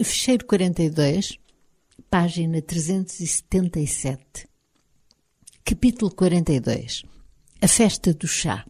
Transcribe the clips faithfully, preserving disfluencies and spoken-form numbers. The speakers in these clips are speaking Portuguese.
Ficheiro quarenta e dois, página trezentos e setenta e sete. Capítulo quarenta e dois. A festa do chá.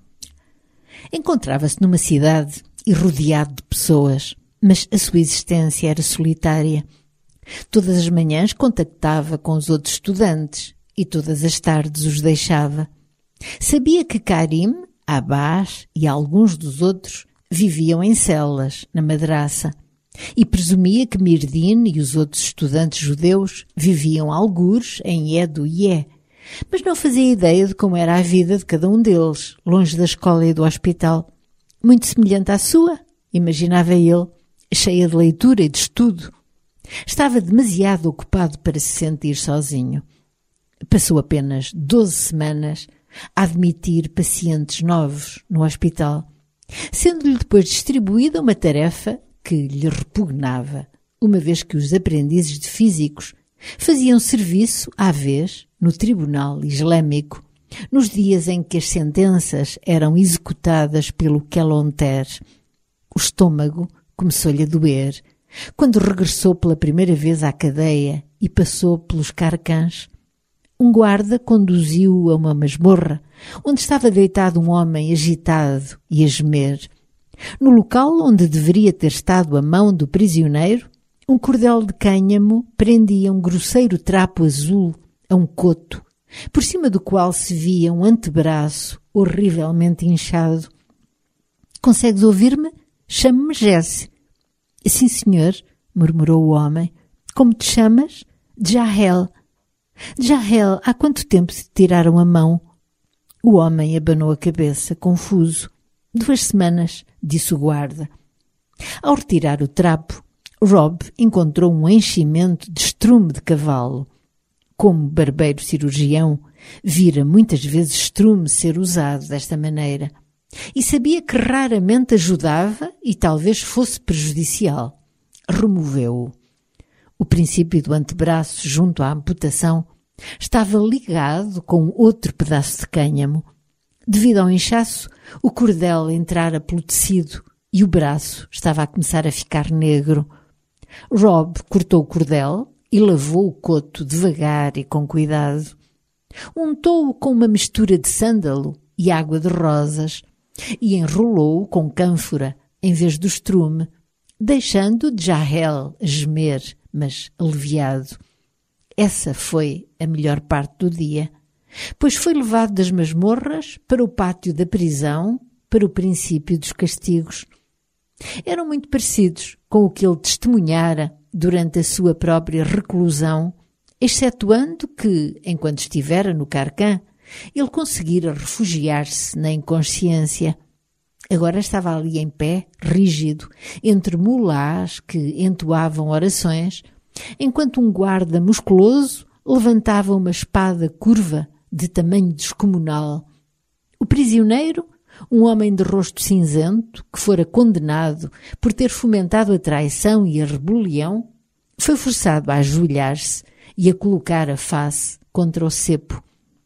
Encontrava-se numa cidade e rodeado de pessoas, mas a sua existência era solitária. Todas as manhãs contactava com os outros estudantes e todas as tardes os deixava. Sabia que Karim, Abbas e alguns dos outros viviam em celas, na madraça, e presumia que Mirdin e os outros estudantes judeus viviam algures em Edo-Ie, mas não fazia ideia de como era a vida de cada um deles, longe da escola e do hospital. Muito semelhante à sua, imaginava ele, cheia de leitura e de estudo. Estava demasiado ocupado para se sentir sozinho. Passou apenas doze semanas a admitir pacientes novos no hospital, sendo-lhe depois distribuída uma tarefa que lhe repugnava, uma vez que os aprendizes de físicos faziam serviço à vez no tribunal islâmico, nos dias em que as sentenças eram executadas pelo quelonter. O estômago começou-lhe a doer quando regressou pela primeira vez à cadeia e passou pelos carcãs. Um guarda conduziu-o a uma masmorra, onde estava deitado um homem agitado e a gemer. No local onde deveria ter estado a mão do prisioneiro, um cordel de cânhamo prendia um grosseiro trapo azul a um coto, por cima do qual se via um antebraço horrivelmente inchado. — Consegues ouvir-me? Chame-me Jesse. — Sim, senhor, murmurou o homem. — Como te chamas? — Jahel. — Jahel, há quanto tempo te tiraram a mão? O homem abanou a cabeça, confuso. — Duas semanas, disse o guarda. Ao retirar o trapo, Rob encontrou um enchimento de estrume de cavalo. Como barbeiro cirurgião, vira muitas vezes estrume ser usado desta maneira e sabia que raramente ajudava e talvez fosse prejudicial. Removeu-o. O princípio do antebraço junto à amputação estava ligado com outro pedaço de cânhamo. Devido ao inchaço, o cordel entrara pelo tecido e o braço estava a começar a ficar negro. Rob cortou o cordel e lavou o coto devagar e com cuidado. Untou-o com uma mistura de sândalo e água de rosas e enrolou-o com cânfora em vez do estrume, deixando Jahel gemer, mas aliviado. Essa foi a melhor parte do dia, pois foi levado das masmorras para o pátio da prisão, para o princípio dos castigos. Eram muito parecidos com o que ele testemunhara durante a sua própria reclusão, excetuando que, enquanto estivera no carcã, ele conseguira refugiar-se na inconsciência. Agora estava ali em pé, rígido, entre mulás que entoavam orações, enquanto um guarda musculoso levantava uma espada curva de tamanho descomunal. O prisioneiro, um homem de rosto cinzento, que fora condenado por ter fomentado a traição e a rebelião, foi forçado a ajoelhar-se e a colocar a face contra o cepo.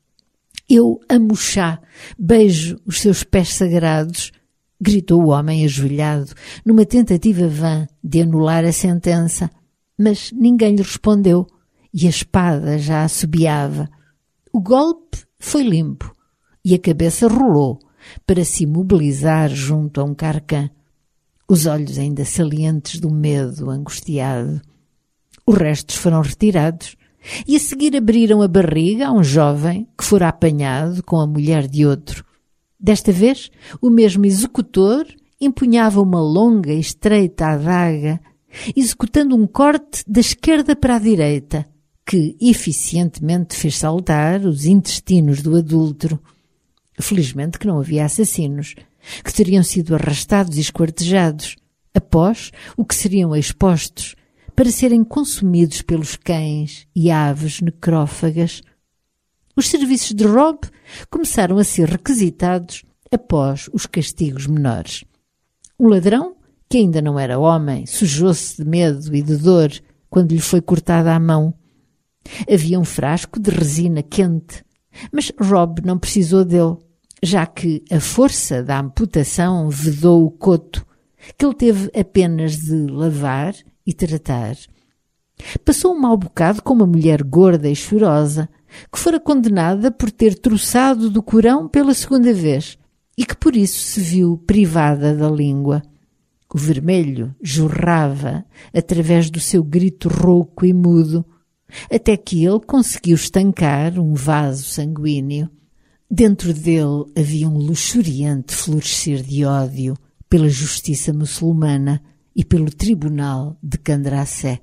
— Eu amo o chá, beijo os seus pés sagrados, gritou o homem ajoelhado, numa tentativa vã de anular a sentença, mas ninguém lhe respondeu e a espada já assobiava. O golpe foi limpo e a cabeça rolou para se imobilizar junto a um carcã, os olhos ainda salientes do medo angustiado. Os restos foram retirados e a seguir abriram a barriga a um jovem que fora apanhado com a mulher de outro. Desta vez, o mesmo executor empunhava uma longa e estreita adaga, executando um corte da esquerda para a direita, que eficientemente fez saltar os intestinos do adúltero. Felizmente que não havia assassinos, que teriam sido arrastados e esquartejados, após o que seriam expostos, para serem consumidos pelos cães e aves necrófagas. Os serviços de Rob começaram a ser requisitados após os castigos menores. O ladrão, que ainda não era homem, sujou-se de medo e de dor quando lhe foi cortada a mão. Havia um frasco de resina quente, mas Rob não precisou dele, já que a força da amputação vedou o coto, que ele teve apenas de lavar e tratar. Passou um mau bocado com uma mulher gorda e chorosa, que fora condenada por ter troçado do Corão pela segunda vez e que por isso se viu privada da língua. O vermelho jorrava através do seu grito rouco e mudo, até que ele conseguiu estancar um vaso sanguíneo. Dentro dele havia um luxuriante florescer de ódio pela justiça muçulmana e pelo tribunal de Candracé.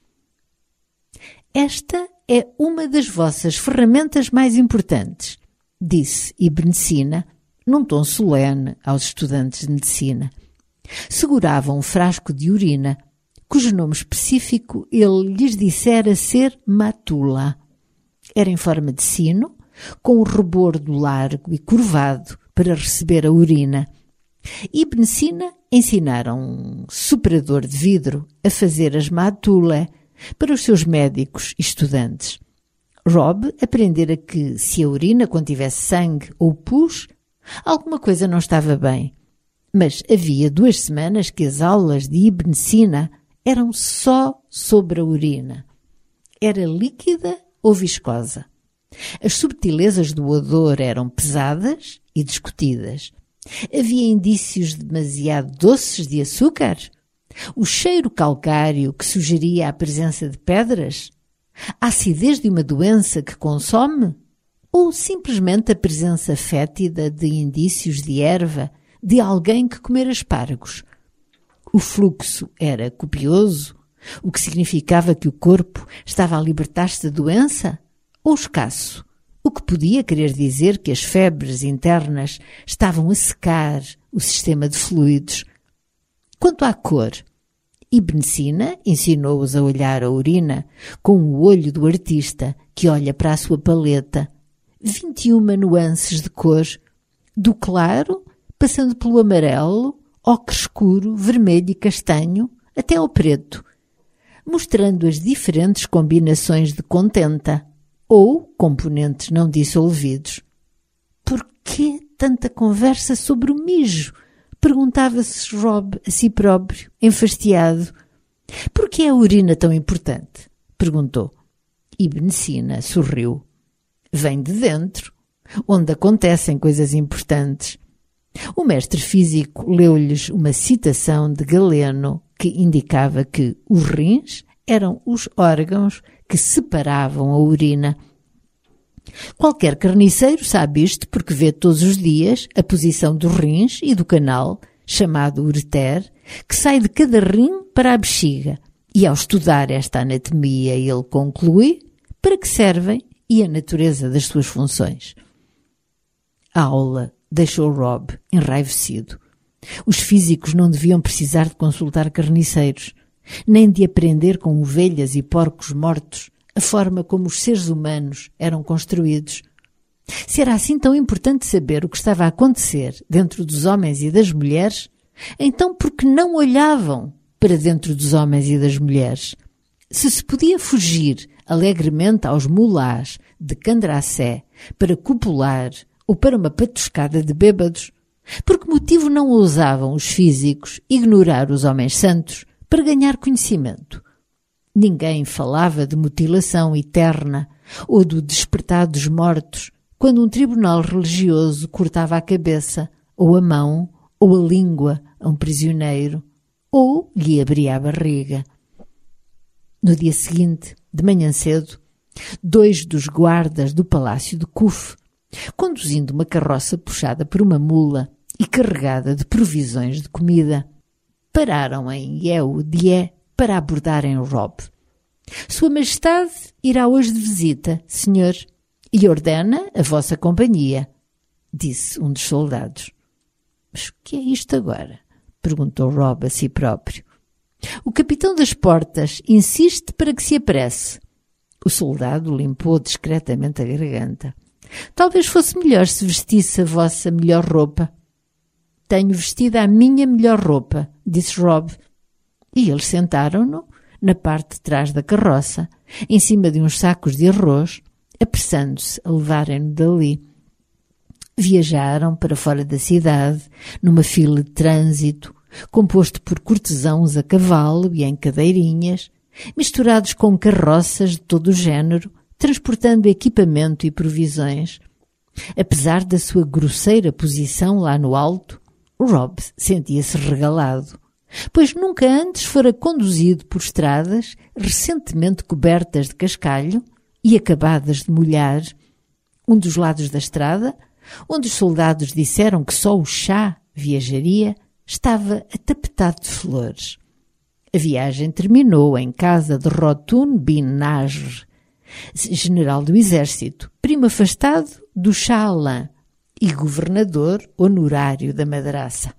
Esta é uma das vossas ferramentas mais importantes, disse Ibn Sina, num tom solene aos estudantes de medicina. Segurava um frasco de urina, cujo nome específico ele lhes dissera ser matula. Era em forma de sino, com o rebordo largo e curvado para receber a urina. Ibn Sina ensinara um superador de vidro a fazer as matula para os seus médicos e estudantes. Rob aprendera que, se a urina contivesse sangue ou pus, alguma coisa não estava bem. Mas havia duas semanas que as aulas de Ibn Sina eram só sobre a urina. Era líquida ou viscosa. As subtilezas do odor eram pesadas e discutidas. Havia indícios demasiado doces de açúcar? O cheiro calcário que sugeria a presença de pedras? A acidez de uma doença que consome? Ou simplesmente a presença fétida de indícios de erva de alguém que comera espargos? O fluxo era copioso, o que significava que o corpo estava a libertar-se da doença? Ou escasso, o que podia querer dizer que as febres internas estavam a secar o sistema de fluidos? Quanto à cor, Ibn Sina ensinou-os a olhar a urina com o olho do artista que olha para a sua paleta. Vinte e uma nuances de cor, do claro, passando pelo amarelo, ocre escuro, vermelho e castanho, até ao preto, mostrando as diferentes combinações de contenta, ou componentes não dissolvidos. Por que tanta conversa sobre o mijo? Perguntava-se Rob a si próprio, enfastiado. Por que é a urina tão importante? Perguntou. Ibn Sina sorriu. Vem de dentro, onde acontecem coisas importantes. O mestre físico leu-lhes uma citação de Galeno que indicava que os rins eram os órgãos que separavam a urina. Qualquer carniceiro sabe isto porque vê todos os dias a posição dos rins e do canal, chamado ureter, que sai de cada rim para a bexiga. E ao estudar esta anatomia ele conclui para que servem e a natureza das suas funções. A aula deixou Rob enraivecido. Os físicos não deviam precisar de consultar carniceiros, nem de aprender com ovelhas e porcos mortos a forma como os seres humanos eram construídos. Se era assim tão importante saber o que estava a acontecer dentro dos homens e das mulheres, então por que não olhavam para dentro dos homens e das mulheres? Se se podia fugir alegremente aos mulás de Candracé para copular ou para uma patuscada de bêbados, por que motivo não ousavam os físicos ignorar os homens santos para ganhar conhecimento? Ninguém falava de mutilação eterna ou do despertar dos mortos quando um tribunal religioso cortava a cabeça, ou a mão, ou a língua a um prisioneiro, ou lhe abria a barriga. No dia seguinte, de manhã cedo, dois dos guardas do palácio de Kuf, conduzindo uma carroça puxada por uma mula e carregada de provisões de comida, pararam em Yehudié para abordarem Rob. Sua Majestade irá hoje de visita, senhor, e ordena a vossa companhia, disse um dos soldados. Mas o que é isto agora? Perguntou Rob a si próprio. O capitão das portas insiste para que se apresse. O soldado limpou discretamente a garganta. Talvez fosse melhor se vestisse a vossa melhor roupa. Tenho vestido a minha melhor roupa, disse Rob. E eles sentaram-no na parte de trás da carroça, em cima de uns sacos de arroz, apressando-se a levarem-no dali. Viajaram para fora da cidade, numa fila de trânsito, composto por cortesãos a cavalo e em cadeirinhas, misturados com carroças de todo o género, transportando equipamento e provisões. Apesar da sua grosseira posição lá no alto, Rob sentia-se regalado, pois nunca antes fora conduzido por estradas recentemente cobertas de cascalho e acabadas de molhar. Um dos lados da estrada, onde os soldados disseram que só o chá viajaria, estava atapetado de flores. A viagem terminou em casa de Rotun bin Nasr, general do exército, primo afastado do Shah Alam e governador honorário da madraça.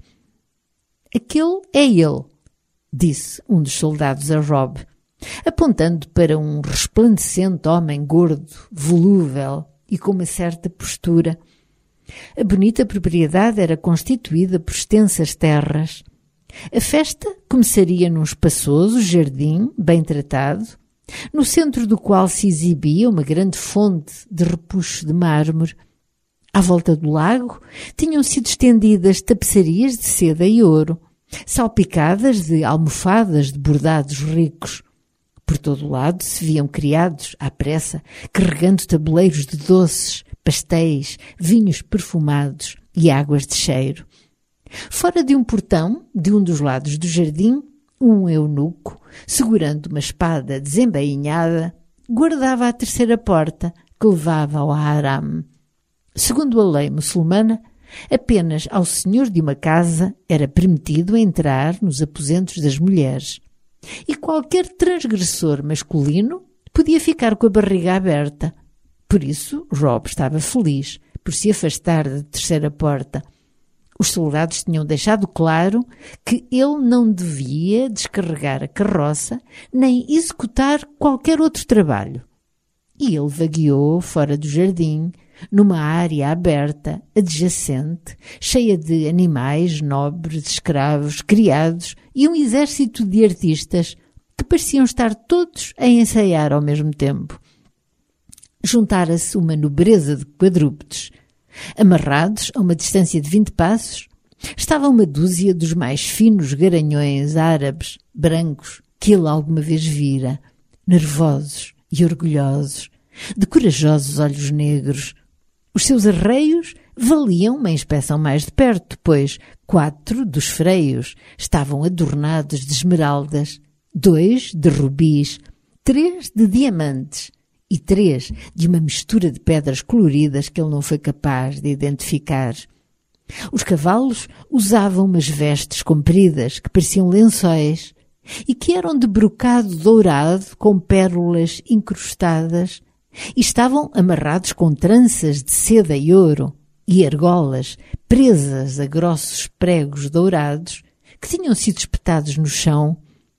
Aquele é ele, disse um dos soldados a Rob, apontando para um resplandecente homem gordo, volúvel e com uma certa postura. A bonita propriedade era constituída por extensas terras. A festa começaria num espaçoso jardim bem tratado, no centro do qual se exibia uma grande fonte de repuxo de mármore. À volta do lago tinham sido estendidas tapeçarias de seda e ouro, salpicadas de almofadas de bordados ricos. Por todo o lado se viam criados, à pressa, carregando tabuleiros de doces, pastéis, vinhos perfumados e águas de cheiro. Fora de um portão, de um dos lados do jardim, um eunuco, segurando uma espada desembainhada, guardava a terceira porta que levava ao haram. Segundo a lei muçulmana, apenas ao senhor de uma casa era permitido entrar nos aposentos das mulheres, e qualquer transgressor masculino podia ficar com a barriga aberta. Por isso, Rob estava feliz por se afastar da terceira porta. Os soldados tinham deixado claro que ele não devia descarregar a carroça nem executar qualquer outro trabalho. E ele vagueou fora do jardim, numa área aberta, adjacente, cheia de animais nobres, escravos, criados e um exército de artistas que pareciam estar todos a ensaiar ao mesmo tempo. Juntara-se uma nobreza de quadrúpedes. Amarrados a uma distância de vinte passos, estava uma dúzia dos mais finos garanhões árabes, brancos, que ele alguma vez vira, nervosos e orgulhosos, de corajosos olhos negros. Os seus arreios valiam uma inspeção mais de perto, pois quatro dos freios estavam adornados de esmeraldas, dois de rubis, três de diamantes e três de uma mistura de pedras coloridas que ele não foi capaz de identificar. Os cavalos usavam umas vestes compridas que pareciam lençóis e que eram de brocado dourado com pérolas incrustadas e estavam amarrados com tranças de seda e ouro e argolas presas a grossos pregos dourados que tinham sido espetados no chão.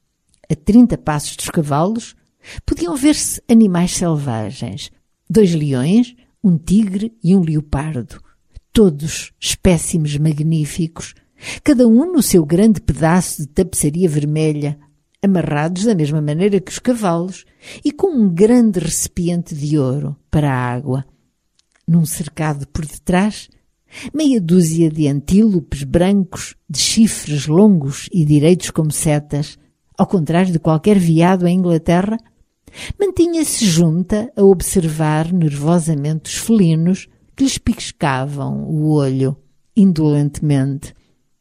A trinta passos dos cavalos podiam ver-se animais selvagens, dois leões, um tigre e um leopardo, todos espécimes magníficos, cada um no seu grande pedaço de tapeçaria vermelha, amarrados da mesma maneira que os cavalos e com um grande recipiente de ouro para a água. Num cercado por detrás, meia dúzia de antílopes brancos, de chifres longos e direitos como setas, ao contrário de qualquer veado em Inglaterra, mantinha-se junta a observar nervosamente os felinos que lhes piscavam o olho, indolentemente.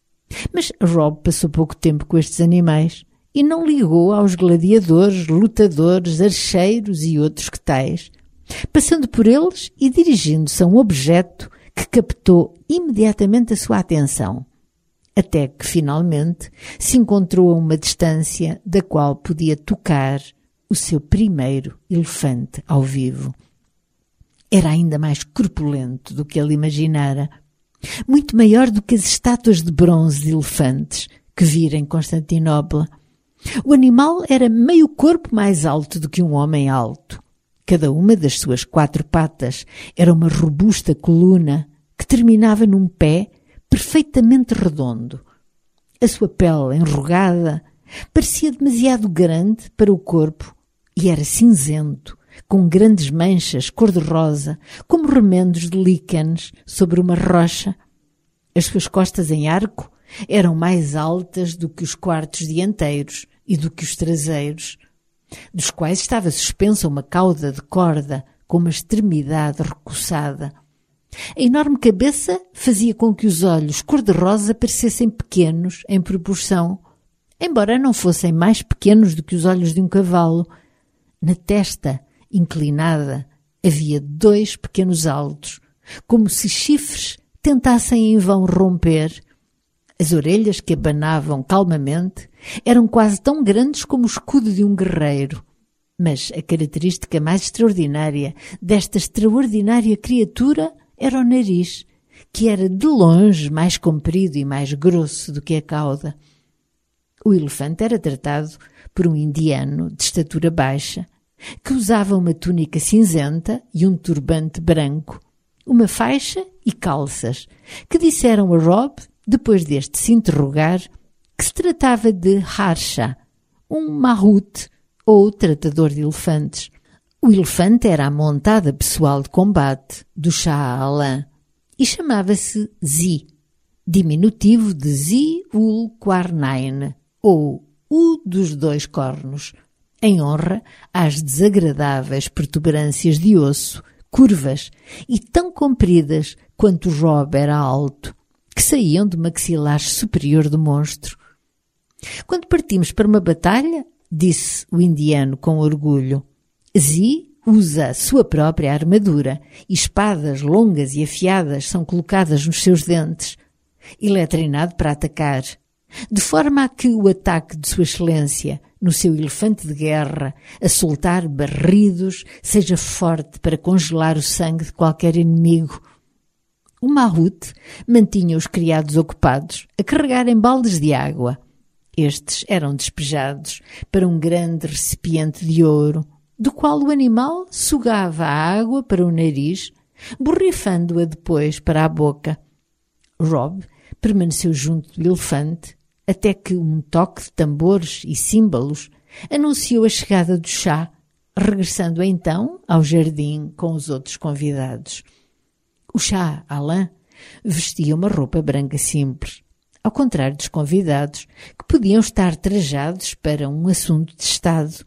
Mas Rob passou pouco tempo com estes animais e não ligou aos gladiadores, lutadores, archeiros e outros que tais, passando por eles e dirigindo-se a um objeto que captou imediatamente a sua atenção, até que finalmente se encontrou a uma distância da qual podia tocar o seu primeiro elefante ao vivo. Era ainda mais corpulento do que ele imaginara, muito maior do que as estátuas de bronze de elefantes que vira em Constantinopla. O animal era meio corpo mais alto do que um homem alto. Cada uma das suas quatro patas era uma robusta coluna que terminava num pé perfeitamente redondo. A sua pele enrugada parecia demasiado grande para o corpo e era cinzento, com grandes manchas cor-de-rosa, como remendos de líquenes sobre uma rocha. As suas costas em arco eram mais altas do que os quartos dianteiros e do que os traseiros, dos quais estava suspensa uma cauda de corda com uma extremidade recoçada. A enorme cabeça fazia com que os olhos cor-de-rosa parecessem pequenos em proporção, embora não fossem mais pequenos do que os olhos de um cavalo. Na testa, inclinada, havia dois pequenos altos, como se chifres tentassem em vão romper. As orelhas, que abanavam calmamente, eram quase tão grandes como o escudo de um guerreiro. Mas a característica mais extraordinária desta extraordinária criatura era o nariz, que era de longe mais comprido e mais grosso do que a cauda. O elefante era tratado por um indiano de estatura baixa, que usava uma túnica cinzenta e um turbante branco, uma faixa e calças, que disseram a Rob, depois deste se interrogar, que se tratava de Harsha, um mahut ou tratador de elefantes. O elefante era a montada pessoal de combate do Shah Alam e chamava-se Zi, diminutivo de Zi-ul-Qarnayn, ou o dos dois cornos, em honra às desagradáveis protuberâncias de osso, curvas e tão compridas quanto o Rob era alto, que saíam do maxilar superior do monstro. Quando partimos para uma batalha, disse o indiano com orgulho, Zi usa a sua própria armadura e espadas longas e afiadas são colocadas nos seus dentes. Ele é treinado para atacar, de forma a que o ataque de Sua Excelência no seu elefante de guerra a soltar barridos seja forte para congelar o sangue de qualquer inimigo. O mahut mantinha os criados ocupados a carregarem baldes de água. Estes eram despejados para um grande recipiente de ouro, do qual o animal sugava a água para o nariz, borrifando-a depois para a boca. Rob permaneceu junto do elefante até que um toque de tambores e símbolos anunciou a chegada do chá, regressando então ao jardim com os outros convidados. O Shah Alam vestia uma roupa branca simples, ao contrário dos convidados, que podiam estar trajados para um assunto de Estado.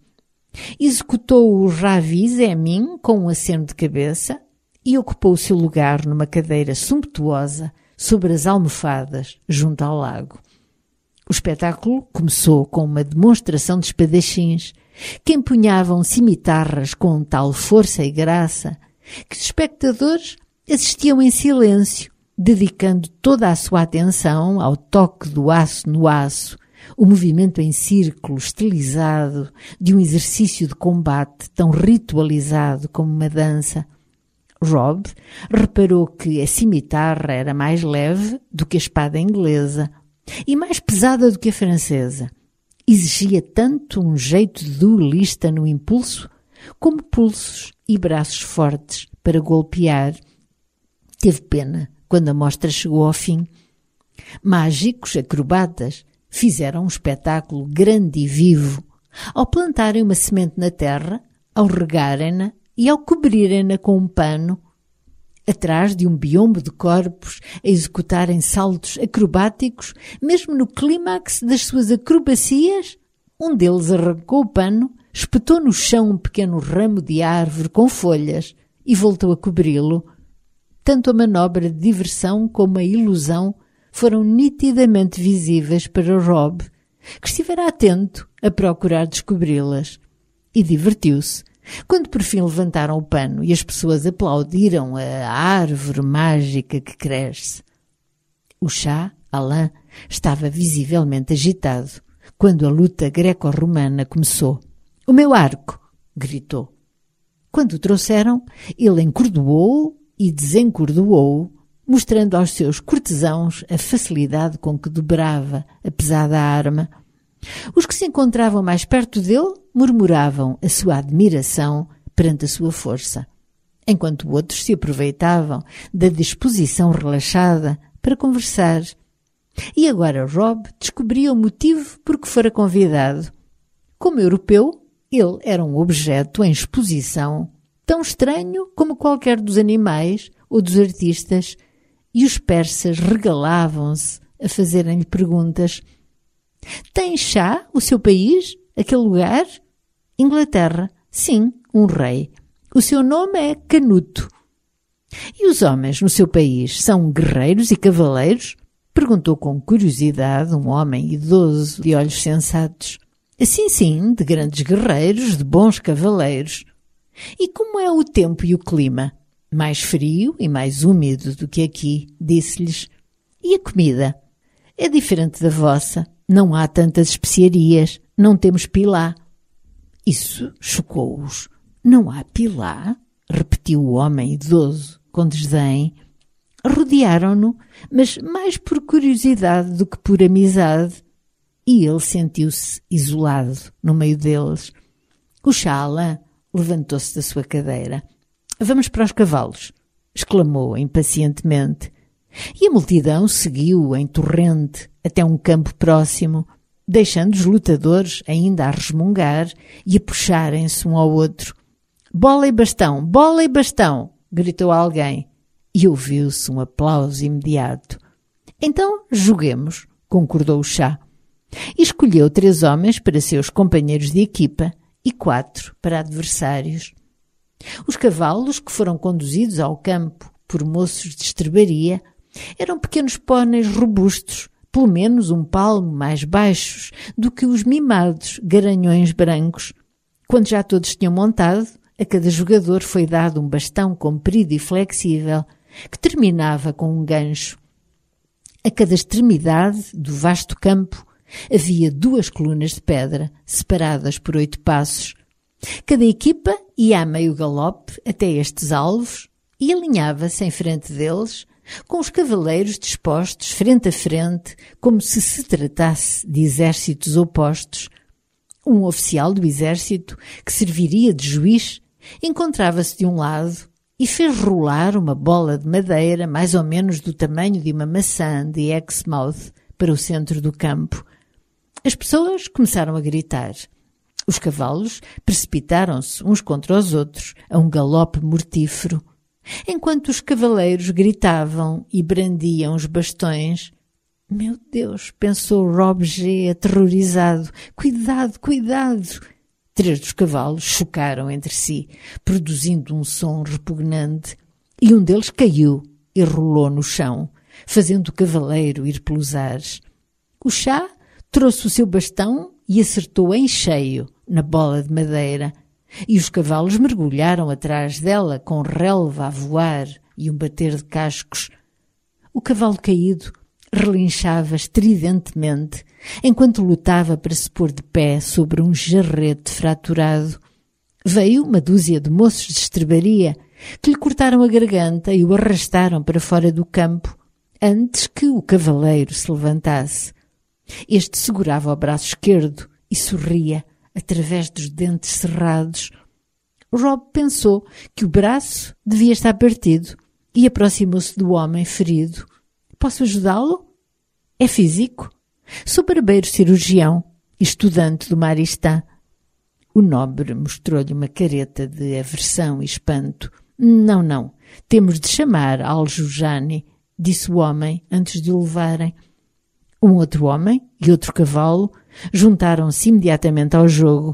Executou o Ravi Zemin com um aceno de cabeça e ocupou o seu lugar numa cadeira sumptuosa sobre as almofadas junto ao lago. O espetáculo começou com uma demonstração de espadachins que empunhavam cimitarras com tal força e graça que os espectadores assistiam em silêncio, dedicando toda a sua atenção ao toque do aço no aço, o movimento em círculo estilizado de um exercício de combate tão ritualizado como uma dança. Rob reparou que a cimitarra era mais leve do que a espada inglesa e mais pesada do que a francesa. Exigia tanto um jeito de duelista no impulso, como pulsos e braços fortes para golpear. Teve pena quando a mostra chegou ao fim. Mágicos acrobatas fizeram um espetáculo grande e vivo, ao plantarem uma semente na terra, ao regarem-na e ao cobrirem-na com um pano. Atrás de um biombo de corpos a executarem saltos acrobáticos, mesmo no clímax das suas acrobacias, um deles arrancou o pano, espetou no chão um pequeno ramo de árvore com folhas e voltou a cobri-lo. Tanto a manobra de diversão como a ilusão foram nitidamente visíveis para Rob, que estivera atento a procurar descobri-las. E divertiu-se quando por fim levantaram o pano e as pessoas aplaudiram a árvore mágica que cresce. O Shah Alam estava visivelmente agitado quando a luta greco-romana começou. "O meu arco!" gritou. Quando o trouxeram, ele encordoou-o e desencordoou-o, mostrando aos seus cortesãos a facilidade com que dobrava a pesada arma. Os que se encontravam mais perto dele murmuravam a sua admiração perante a sua força, enquanto outros se aproveitavam da disposição relaxada para conversar. E agora Rob descobria o motivo por que fora convidado. Como europeu, ele era um objeto em exposição, tão estranho como qualquer dos animais ou dos artistas, e os persas regalavam-se a fazerem-lhe perguntas. Tem chá o seu país? Aquele lugar? Inglaterra. Sim, um rei. O seu nome é Canuto. E os homens no seu país são guerreiros e cavaleiros? Perguntou com curiosidade um homem idoso de olhos sensatos. Sim, sim, de grandes guerreiros, de bons cavaleiros. E como é o tempo e o clima? Mais frio e mais úmido do que aqui, disse-lhes. E a comida? É diferente da vossa. Não há tantas especiarias. Não temos pilá. Isso chocou-os. Não há pilá? Repetiu o homem idoso, com desdém. Rodearam-no, mas mais por curiosidade do que por amizade. E ele sentiu-se isolado no meio deles. O Shah Alam levantou-se da sua cadeira. Vamos para os cavalos, exclamou impacientemente. E a multidão seguiu em torrente até um campo próximo, deixando os lutadores ainda a resmungar e a puxarem-se um ao outro. Bola e bastão, bola e bastão, gritou alguém. E ouviu-se um aplauso imediato. Então joguemos, concordou o Shah. E escolheu três homens para seus companheiros de equipa e quatro para adversários. Os cavalos que foram conduzidos ao campo por moços de estrebaria eram pequenos póneis robustos, pelo menos um palmo mais baixos do que os mimados garanhões brancos. Quando já todos tinham montado, a cada jogador foi dado um bastão comprido e flexível, que terminava com um gancho. A cada extremidade do vasto campo havia duas colunas de pedra, separadas por oito passos. Cada equipa ia a meio galope até estes alvos e alinhava-se em frente deles, com os cavaleiros dispostos frente a frente, como se se tratasse de exércitos opostos. Um oficial do exército, que serviria de juiz, encontrava-se de um lado e fez rolar uma bola de madeira mais ou menos do tamanho de uma maçã de Exmouth para o centro do campo. As pessoas começaram a gritar. Os cavalos precipitaram-se uns contra os outros a um galope mortífero. Enquanto os cavaleiros gritavam e brandiam os bastões. Meu Deus, pensou Rob G, aterrorizado. Cuidado, cuidado! Três dos cavalos chocaram entre si, produzindo um som repugnante, e um deles caiu e rolou no chão, fazendo o cavaleiro ir pelos ares. O Shah trouxe o seu bastão e acertou em cheio na bola de madeira, e os cavalos mergulharam atrás dela com relva a voar e um bater de cascos. O cavalo caído relinchava estridentemente, enquanto lutava para se pôr de pé sobre um jarrete fraturado. Veio uma dúzia de moços de estrebaria que lhe cortaram a garganta e o arrastaram para fora do campo, antes que o cavaleiro se levantasse. Este segurava o braço esquerdo e sorria através dos dentes cerrados. Rob pensou que o braço devia estar partido e aproximou-se do homem ferido. Posso ajudá-lo? É físico? Sou barbeiro cirurgião e estudante do Maristã. O nobre mostrou-lhe uma careta de aversão e espanto. Não, não, temos de chamar Al-Jujani, disse o homem antes de o levarem. Um outro homem e outro cavalo juntaram-se imediatamente ao jogo.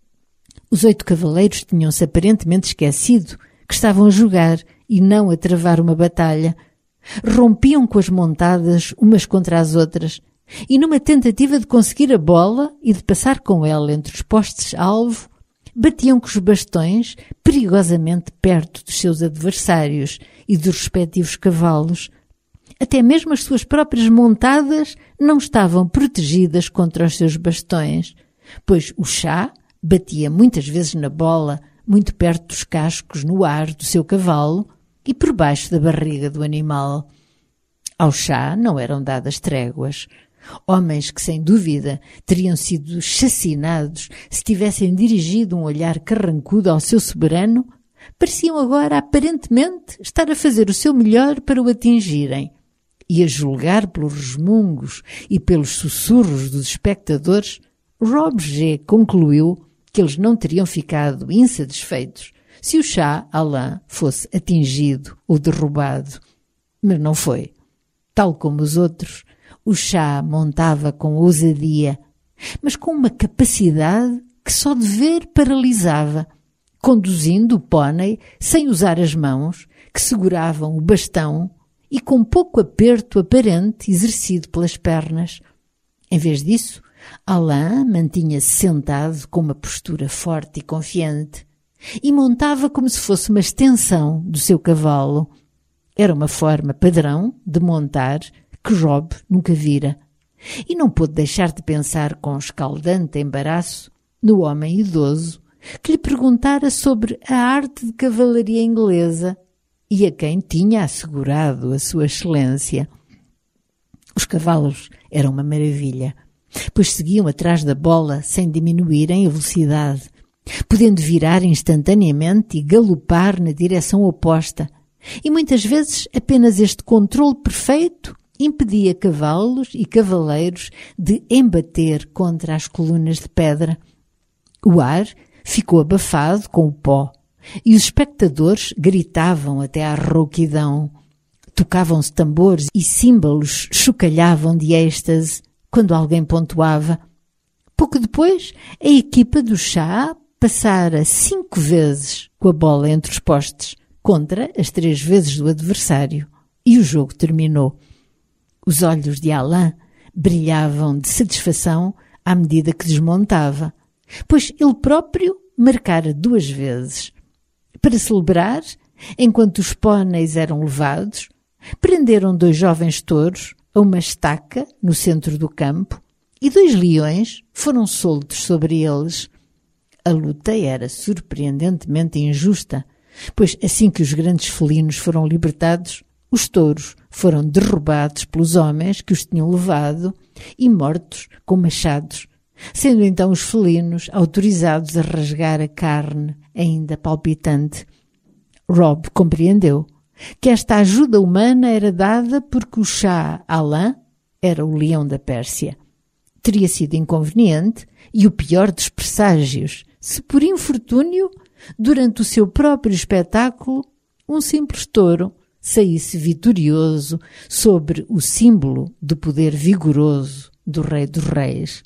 Os oito cavaleiros tinham-se aparentemente esquecido que estavam a jogar e não a travar uma batalha. Rompiam com as montadas umas contra as outras e, numa tentativa de conseguir a bola e de passar com ela entre os postes-alvo, batiam com os bastões perigosamente perto dos seus adversários e dos respectivos cavalos. Até mesmo as suas próprias montadas não estavam protegidas contra os seus bastões, pois o Shah batia muitas vezes na bola, muito perto dos cascos no ar do seu cavalo e por baixo da barriga do animal. Ao Shah não eram dadas tréguas. Homens que, sem dúvida, teriam sido chacinados se tivessem dirigido um olhar carrancudo ao seu soberano, pareciam agora, aparentemente, estar a fazer o seu melhor para o atingirem. E a julgar pelos resmungos e pelos sussurros dos espectadores, Rob G. concluiu que eles não teriam ficado insatisfeitos se o Shah Alam fosse atingido ou derrubado. Mas não foi. Tal como os outros, O chá montava com ousadia, mas com uma capacidade que só de ver paralisava, conduzindo o pônei sem usar as mãos, que seguravam o bastão, e com pouco aperto aparente exercido pelas pernas. Em vez disso, Alain mantinha-se sentado com uma postura forte e confiante, e montava como se fosse uma extensão do seu cavalo. Era uma forma padrão de montar que Rob nunca vira, e não pôde deixar de pensar com escaldante embaraço no homem idoso que lhe perguntara sobre a arte de cavalaria inglesa e a quem tinha assegurado a sua excelência. Os cavalos eram uma maravilha, pois seguiam atrás da bola sem diminuírem a velocidade, podendo virar instantaneamente e galopar na direção oposta, e muitas vezes apenas este controle perfeito impedia cavalos e cavaleiros de embater contra as colunas de pedra. O ar ficou abafado com o pó, e os espectadores gritavam até à rouquidão. Tocavam-se tambores e símbolos chocalhavam de êxtase quando alguém pontuava. Pouco depois, a equipa do chá passara cinco vezes com a bola entre os postes, contra as três vezes do adversário, e o jogo terminou. Os olhos de Alain brilhavam de satisfação à medida que desmontava, pois ele próprio marcara duas vezes. Para celebrar, enquanto os póneis eram levados, prenderam dois jovens touros a uma estaca no centro do campo e dois leões foram soltos sobre eles. A luta era surpreendentemente injusta, pois assim que os grandes felinos foram libertados, os touros foram derrubados pelos homens que os tinham levado e mortos com machados, sendo então os felinos autorizados a rasgar a carne ainda palpitante. Rob compreendeu que esta ajuda humana era dada porque o Shah Alan era o leão da Pérsia. Teria sido inconveniente e o pior dos presságios se, por infortúnio, durante o seu próprio espetáculo, um simples touro saísse vitorioso sobre o símbolo do poder vigoroso do Rei dos Reis.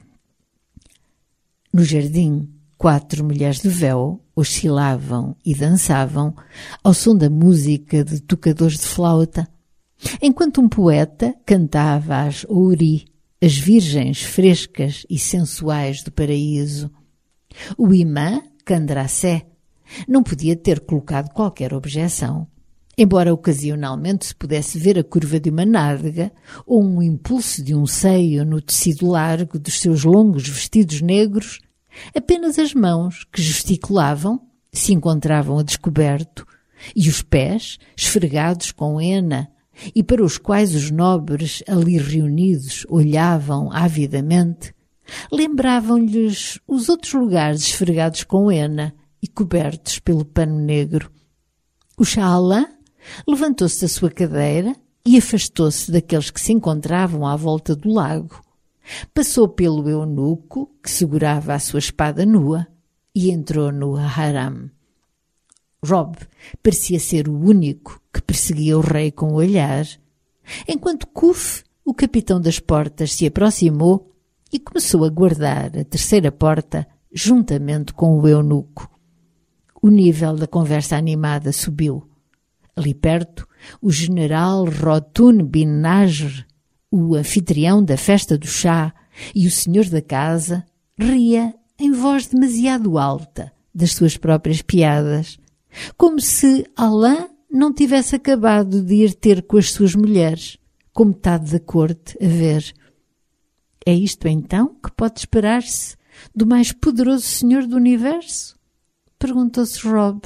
No jardim, quatro mulheres de véu oscilavam e dançavam ao som da música de tocadores de flauta, enquanto um poeta cantava as Houri, as virgens frescas e sensuais do paraíso. O imã, Candracé, não podia ter colocado qualquer objeção, embora ocasionalmente se pudesse ver a curva de uma nádega ou um impulso de um seio no tecido largo dos seus longos vestidos negros. Apenas as mãos que gesticulavam se encontravam a descoberto e os pés esfregados com hena e para os quais os nobres ali reunidos olhavam avidamente, lembravam-lhes os outros lugares esfregados com hena e cobertos pelo pano negro. O Shah Alan levantou-se da sua cadeira e afastou-se daqueles que se encontravam à volta do lago. Passou pelo eunuco, que segurava a sua espada nua, e entrou no haram. Rob parecia ser o único que perseguia o rei com o olhar, enquanto Kuf, o capitão das portas, se aproximou e começou a guardar a terceira porta juntamente com o eunuco. O nível da conversa animada subiu. Ali perto, o general Rotun bin Najr, o anfitrião da festa do chá e o senhor da casa, ria em voz demasiado alta das suas próprias piadas, como se Alain não tivesse acabado de ir ter com as suas mulheres, com metade da corte a ver. É isto então que pode esperar-se do mais poderoso senhor do universo? Perguntou-se Rob.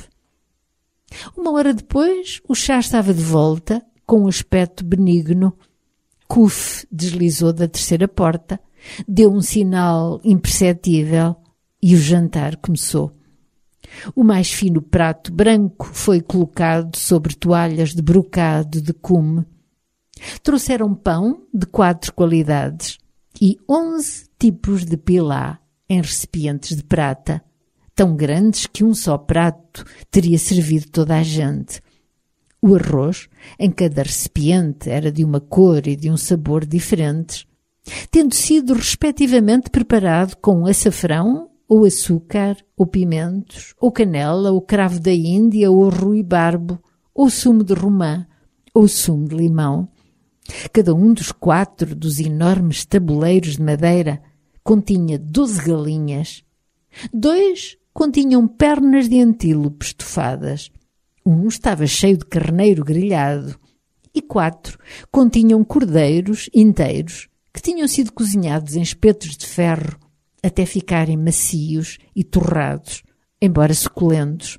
Uma hora depois, o chá estava de volta, com um aspecto benigno. Kuf deslizou da terceira porta, deu um sinal imperceptível e o jantar começou. O mais fino prato branco foi colocado sobre toalhas de brocado de cume. Trouxeram pão de quatro qualidades e onze tipos de pilá em recipientes de prata, tão grandes que um só prato teria servido toda a gente. O arroz, em cada recipiente, era de uma cor e de um sabor diferentes, tendo sido respectivamente preparado com açafrão, ou açúcar, ou pimentos, ou canela, ou cravo da Índia, ou ruibarbo, ou sumo de romã, ou sumo de limão. Cada um dos quatro dos enormes tabuleiros de madeira continha doze galinhas. Dois continham pernas de antílope estofadas. Um estava cheio de carneiro grelhado. E quatro continham cordeiros inteiros que tinham sido cozinhados em espetos de ferro até ficarem macios e torrados, embora suculentos.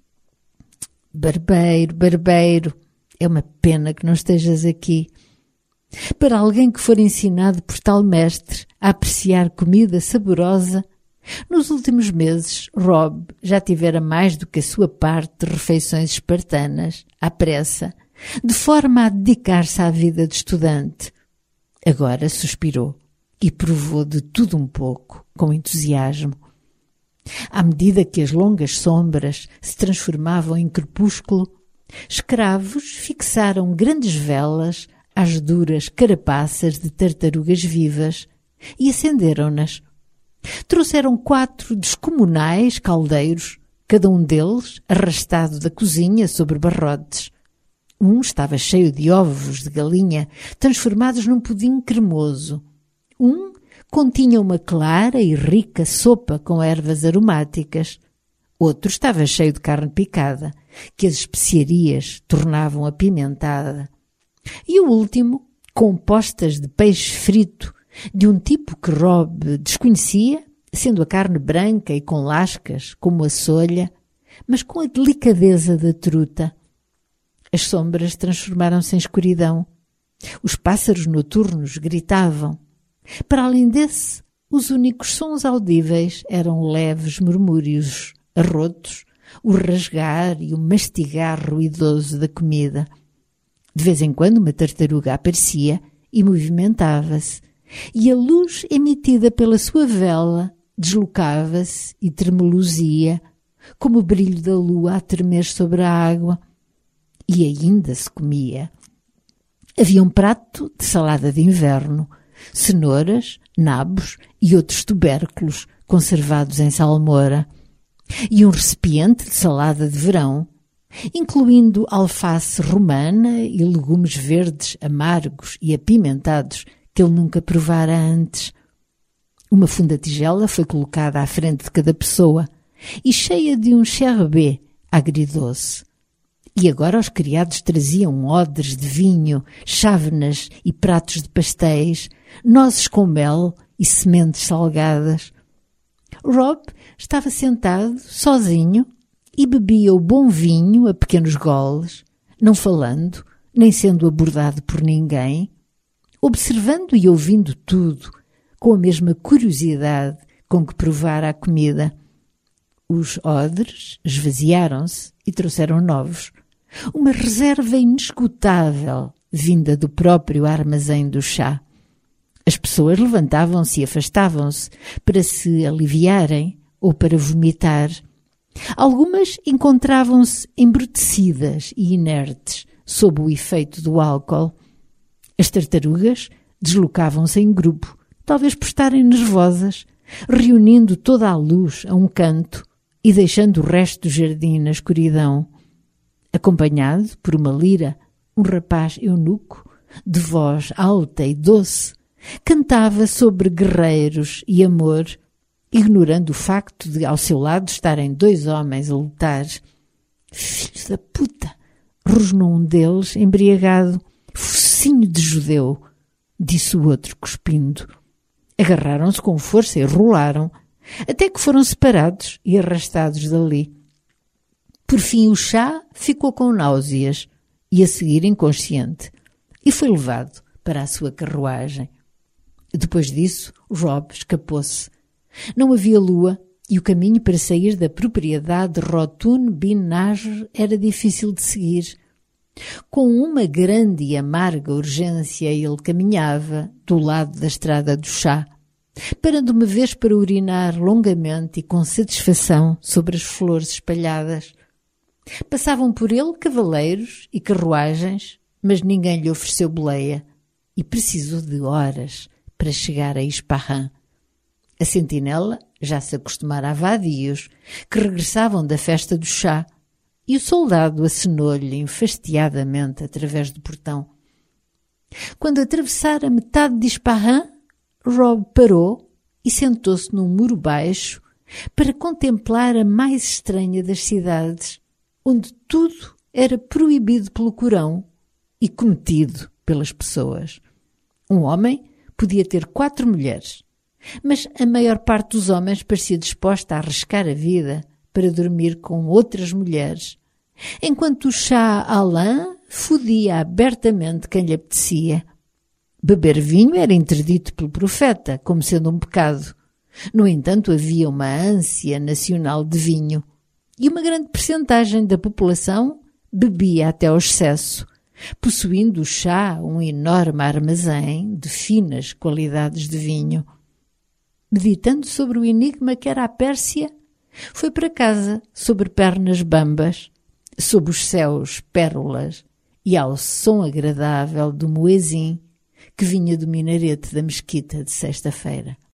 Barbeiro, barbeiro, é uma pena que não estejas aqui. Para alguém que for ensinado por tal mestre a apreciar comida saborosa, nos últimos meses Rob já tivera mais do que a sua parte de refeições espartanas, à pressa, de forma a dedicar-se à vida de estudante. Agora suspirou e provou de tudo um pouco, com entusiasmo. À medida que as longas sombras se transformavam em crepúsculo, escravos fixaram grandes velas às duras carapaças de tartarugas vivas e acenderam-nas. Trouxeram quatro descomunais caldeiros, cada um deles arrastado da cozinha sobre barrotes. Um estava cheio de ovos de galinha, transformados num pudim cremoso. Um continha uma clara e rica sopa com ervas aromáticas. Outro estava cheio de carne picada, que as especiarias tornavam apimentada. E o último, com postas de peixe frito, de um tipo que Rob desconhecia, sendo a carne branca e com lascas, como a solha, mas com a delicadeza da truta. As sombras transformaram-se em escuridão. Os pássaros noturnos gritavam. Para além desse, os únicos sons audíveis eram leves murmúrios, arrotos, o rasgar e o mastigar ruidoso da comida. De vez em quando uma tartaruga aparecia e movimentava-se, e a luz emitida pela sua vela deslocava-se e tremeluzia, como o brilho da lua a tremer sobre a água. E ainda se comia. Havia um prato de salada de inverno, cenouras, nabos e outros tubérculos conservados em salmoura, e um recipiente de salada de verão, incluindo alface romana e legumes verdes amargos e apimentados que ele nunca provara antes. Uma funda tigela foi colocada à frente de cada pessoa e cheia de um sherbet agridoce. E agora os criados traziam odres de vinho, chávenas e pratos de pastéis, nozes com mel e sementes salgadas. Rob estava sentado, sozinho, e bebia o bom vinho a pequenos goles, não falando, nem sendo abordado por ninguém, observando e ouvindo tudo, com a mesma curiosidade com que provara a comida. Os odres esvaziaram-se e trouxeram novos. Uma reserva inesgotável, vinda do próprio armazém do chá. As pessoas levantavam-se e afastavam-se para se aliviarem ou para vomitar. Algumas encontravam-se embrutecidas e inertes sob o efeito do álcool. As tartarugas deslocavam-se em grupo, talvez por estarem nervosas, reunindo toda a luz a um canto e deixando o resto do jardim na escuridão. Acompanhado por uma lira, um rapaz eunuco, de voz alta e doce, cantava sobre guerreiros e amor, ignorando o facto de ao seu lado estarem dois homens a lutar. Filho da puta! Rosnou um deles, embriagado. Focinho de judeu! Disse o outro, cuspindo. Agarraram-se com força e rolaram, até que foram separados e arrastados dali. Por fim o chá ficou com náuseas e a seguir inconsciente e foi levado para a sua carruagem. Depois disso, Rob escapou-se. Não havia lua e o caminho para sair da propriedade de Rotun bin Najr era difícil de seguir. Com uma grande e amarga urgência ele caminhava do lado da estrada do chá, parando uma vez para urinar longamente e com satisfação sobre as flores espalhadas. Passavam por ele cavaleiros e carruagens, mas ninguém lhe ofereceu boleia e precisou de horas para chegar a Ispahan. A sentinela já se acostumara a vadios que regressavam da festa do chá e o soldado acenou-lhe enfastiadamente através do portão. Quando atravessara metade de Ispahan, Rob parou e sentou-se num muro baixo para contemplar a mais estranha das cidades, onde tudo era proibido pelo Corão e cometido pelas pessoas. Um homem podia ter quatro mulheres, mas a maior parte dos homens parecia disposta a arriscar a vida para dormir com outras mulheres, enquanto o Shah Alam fodia abertamente quem lhe apetecia. Beber vinho era interdito pelo profeta, como sendo um pecado. No entanto, havia uma ânsia nacional de vinho, e uma grande percentagem da população bebia até ao excesso, possuindo o chá um enorme armazém de finas qualidades de vinho. Meditando sobre o enigma que era a Pérsia, foi para casa sobre pernas bambas, sob os céus pérolas e ao som agradável do muezim que vinha do minarete da mesquita de sexta-feira.